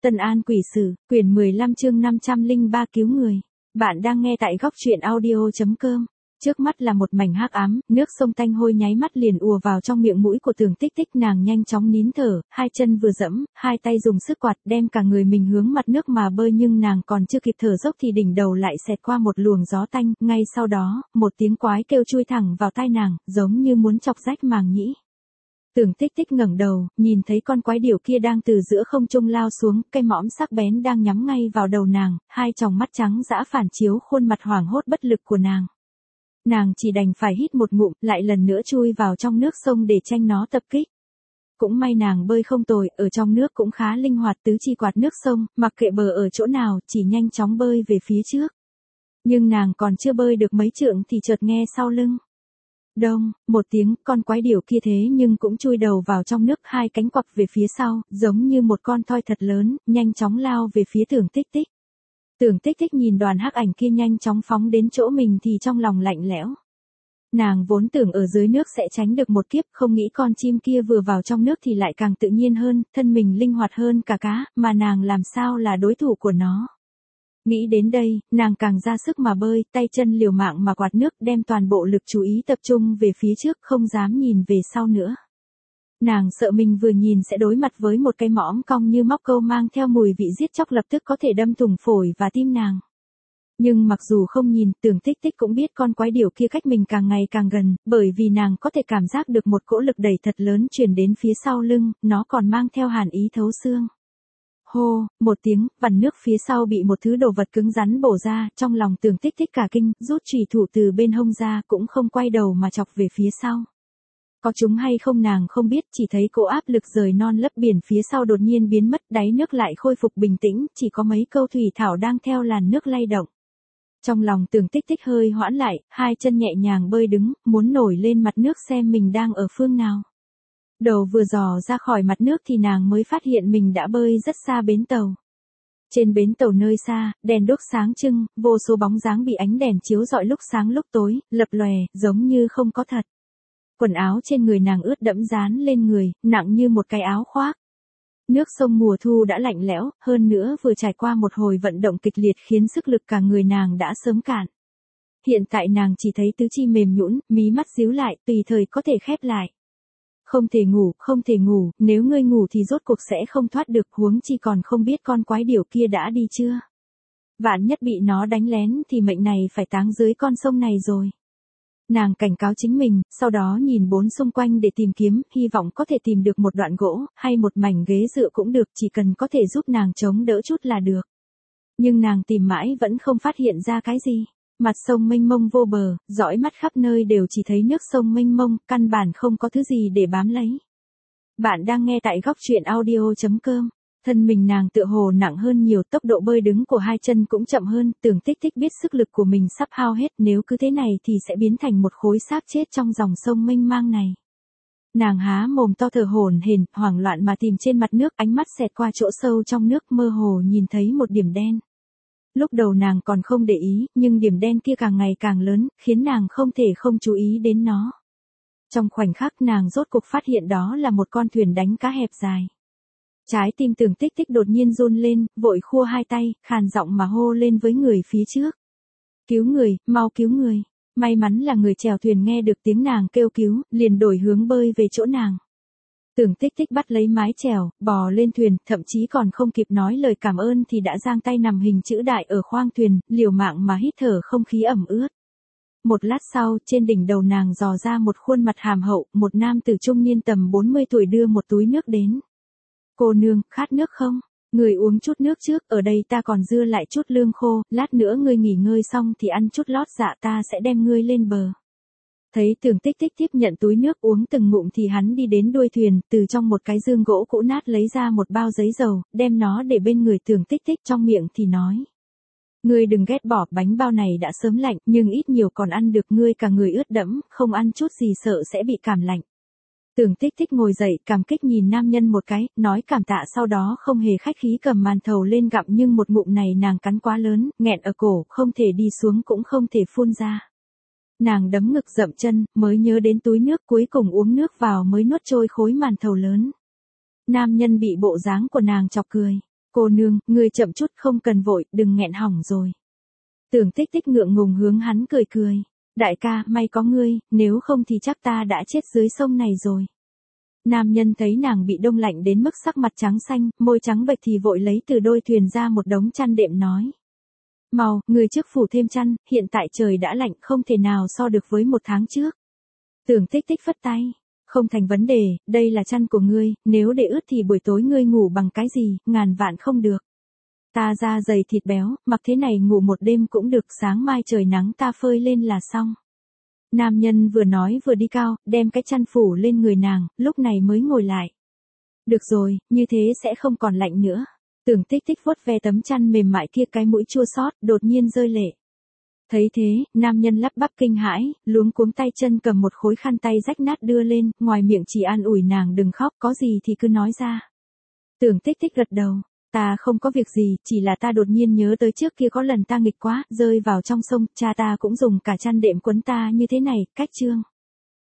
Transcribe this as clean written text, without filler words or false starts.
Tân An Quỷ Sử, quyển 15 chương 503 cứu người. Bạn đang nghe tại góc truyện audio.com. Trước mắt là một mảnh hắc ám, nước sông tanh hôi nháy mắt liền ùa vào trong miệng mũi của Tưởng Tích Tích, nàng nhanh chóng nín thở, hai chân vừa dẫm, hai tay dùng sức quạt đem cả người mình hướng mặt nước mà bơi, nhưng nàng còn chưa kịp thở dốc thì đỉnh đầu lại xẹt qua một luồng gió tanh, ngay sau đó, một tiếng quái kêu chui thẳng vào tai nàng, giống như muốn chọc rách màng nhĩ. Tưởng Tích Tích ngẩng đầu, nhìn thấy con quái điểu kia đang từ giữa không trung lao xuống, cây mõm sắc bén đang nhắm ngay vào đầu nàng, hai tròng mắt trắng dã phản chiếu khuôn mặt hoảng hốt bất lực của nàng. Nàng chỉ đành phải hít một ngụm, lại lần nữa chui vào trong nước sông để tranh nó tập kích. Cũng may nàng bơi không tồi, ở trong nước cũng khá linh hoạt, tứ chi quạt nước sông, mặc kệ bờ ở chỗ nào, chỉ nhanh chóng bơi về phía trước. Nhưng nàng còn chưa bơi được mấy trượng thì chợt nghe sau lưng. Đông, một tiếng, con quái điểu kia thế nhưng cũng chui đầu vào trong nước, hai cánh quặp về phía sau, giống như một con thoi thật lớn, nhanh chóng lao về phía Tưởng Tích Tích. Tưởng Tích Tích nhìn đoàn hắc ảnh kia nhanh chóng phóng đến chỗ mình thì trong lòng lạnh lẽo. Nàng vốn tưởng ở dưới nước sẽ tránh được một kiếp, không nghĩ con chim kia vừa vào trong nước thì lại càng tự nhiên hơn, thân mình linh hoạt hơn cả cá, mà nàng làm sao là đối thủ của nó. Nghĩ đến đây, nàng càng ra sức mà bơi, tay chân liều mạng mà quạt nước, đem toàn bộ lực chú ý tập trung về phía trước, không dám nhìn về sau nữa. Nàng sợ mình vừa nhìn sẽ đối mặt với một cây mõm cong như móc câu mang theo mùi vị giết chóc lập tức có thể đâm thủng phổi và tim nàng. Nhưng mặc dù không nhìn, Tưởng Tích Tích cũng biết con quái điểu kia cách mình càng ngày càng gần, bởi vì nàng có thể cảm giác được một cỗ lực đẩy thật lớn truyền đến phía sau lưng, nó còn mang theo hàn ý thấu xương. Hô, một tiếng, vằn nước phía sau bị một thứ đồ vật cứng rắn bổ ra, trong lòng Tưởng Tích Tích cả kinh, rút chùy thủ từ bên hông ra, cũng không quay đầu mà chọc về phía sau. Có trúng hay không nàng không biết, chỉ thấy cỗ áp lực rời non lấp biển phía sau đột nhiên biến mất, đáy nước lại khôi phục bình tĩnh, chỉ có mấy câu thủy thảo đang theo làn nước lay động. Trong lòng Tưởng Tích Tích hơi hoãn lại, hai chân nhẹ nhàng bơi đứng, muốn nổi lên mặt nước xem mình đang ở phương nào. Đầu vừa dò ra khỏi mặt nước thì nàng mới phát hiện mình đã bơi rất xa bến tàu. Trên bến tàu nơi xa, đèn đuốc sáng trưng, vô số bóng dáng bị ánh đèn chiếu rọi lúc sáng lúc tối, lập lòe, giống như không có thật. Quần áo trên người nàng ướt đẫm dán lên người, nặng như một cái áo khoác. Nước sông mùa thu đã lạnh lẽo, hơn nữa vừa trải qua một hồi vận động kịch liệt khiến sức lực cả người nàng đã sớm cạn. Hiện tại nàng chỉ thấy tứ chi mềm nhũn, mí mắt díu lại, tùy thời có thể khép lại. Không thể ngủ, không thể ngủ, nếu ngươi ngủ thì rốt cuộc sẽ không thoát được, huống chi còn không biết con quái điểu kia đã đi chưa. Vạn nhất bị nó đánh lén thì mệnh này phải táng dưới con sông này rồi. Nàng cảnh cáo chính mình, sau đó nhìn bốn xung quanh để tìm kiếm, hy vọng có thể tìm được một đoạn gỗ, hay một mảnh ghế dựa cũng được, chỉ cần có thể giúp nàng chống đỡ chút là được. Nhưng nàng tìm mãi vẫn không phát hiện ra cái gì. Mặt sông mênh mông vô bờ, dõi mắt khắp nơi đều chỉ thấy nước sông mênh mông, căn bản không có thứ gì để bám lấy. Bạn đang nghe tại góc truyện audio.com. Thân mình nàng tựa hồ nặng hơn nhiều, tốc độ bơi đứng của hai chân cũng chậm hơn, Tưởng Tích Tích biết sức lực của mình sắp hao hết, nếu cứ thế này thì sẽ biến thành một khối xác chết trong dòng sông mênh mang này. Nàng há mồm to thở hổn hển, hoảng loạn mà tìm trên mặt nước, ánh mắt xẹt qua chỗ sâu trong nước, mơ hồ nhìn thấy một điểm đen. Lúc đầu nàng còn không để ý, nhưng điểm đen kia càng ngày càng lớn, khiến nàng không thể không chú ý đến nó. Trong khoảnh khắc nàng rốt cuộc phát hiện đó là một con thuyền đánh cá hẹp dài. Trái tim Tưởng Tích Tích đột nhiên run lên, vội khua hai tay, khàn giọng mà hô lên với người phía trước. Cứu người, mau cứu người. May mắn là người chèo thuyền nghe được tiếng nàng kêu cứu, liền đổi hướng bơi về chỗ nàng. Tưởng Tích Tích bắt lấy mái chèo, bò lên thuyền, thậm chí còn không kịp nói lời cảm ơn thì đã giang tay nằm hình chữ đại ở khoang thuyền, liều mạng mà hít thở không khí ẩm ướt. Một lát sau, trên đỉnh đầu nàng dò ra một khuôn mặt hàm hậu, một nam tử trung niên tầm 40 tuổi đưa một túi nước đến. Cô nương, khát nước không? Người uống chút nước trước, ở đây ta còn dư lại chút lương khô, lát nữa ngươi nghỉ ngơi xong thì ăn chút lót dạ, ta sẽ đem ngươi lên bờ. Thấy Tưởng Tích Tích tiếp nhận túi nước uống từng ngụm thì hắn đi đến đuôi thuyền, từ trong một cái dương gỗ cũ nát lấy ra một bao giấy dầu, đem nó để bên người Tưởng Tích Tích, trong miệng thì nói. Ngươi đừng ghét bỏ, bánh bao này đã sớm lạnh, nhưng ít nhiều còn ăn được, ngươi cả người ướt đẫm, không ăn chút gì sợ sẽ bị cảm lạnh. Tưởng Tích Tích ngồi dậy, cảm kích nhìn nam nhân một cái, nói cảm tạ, sau đó không hề khách khí cầm màn thầu lên gặm, nhưng một ngụm này nàng cắn quá lớn, nghẹn ở cổ, không thể đi xuống cũng không thể phun ra. Nàng đấm ngực dậm chân, mới nhớ đến túi nước, cuối cùng uống nước vào mới nuốt trôi khối màn thầu lớn. Nam nhân bị bộ dáng của nàng chọc cười. Cô nương, ngươi chậm chút không cần vội, đừng nghẹn hỏng rồi. Tưởng Tích Tích ngượng ngùng hướng hắn cười cười. Đại ca, may có ngươi, nếu không thì chắc ta đã chết dưới sông này rồi. Nam nhân thấy nàng bị đông lạnh đến mức sắc mặt trắng xanh, môi trắng bệch thì vội lấy từ đôi thuyền ra một đống chăn đệm nói. Mau, ngươi trước phủ thêm chăn, hiện tại trời đã lạnh không thể nào so được với một tháng trước. Tưởng Tích Tích phất tay. Không thành vấn đề, đây là chăn của ngươi, nếu để ướt thì buổi tối ngươi ngủ bằng cái gì, ngàn vạn không được. Ta da dày thịt béo, mặc thế này ngủ một đêm cũng được, sáng mai trời nắng ta phơi lên là xong. Nam nhân vừa nói vừa đi cao, đem cái chăn phủ lên người nàng, lúc này mới ngồi lại. Được rồi, như thế sẽ không còn lạnh nữa. Tưởng Tích Tích vuốt ve tấm chăn mềm mại kia, cái mũi chua xót, đột nhiên rơi lệ. Thấy thế, nam nhân lắp bắp kinh hãi, luống cuống tay chân cầm một khối khăn tay rách nát đưa lên, ngoài miệng chỉ an ủi nàng đừng khóc, có gì thì cứ nói ra. Tưởng Tích Tích gật đầu, ta không có việc gì, chỉ là ta đột nhiên nhớ tới trước kia có lần ta nghịch quá, rơi vào trong sông, cha ta cũng dùng cả chăn đệm quấn ta như thế này, cách chương.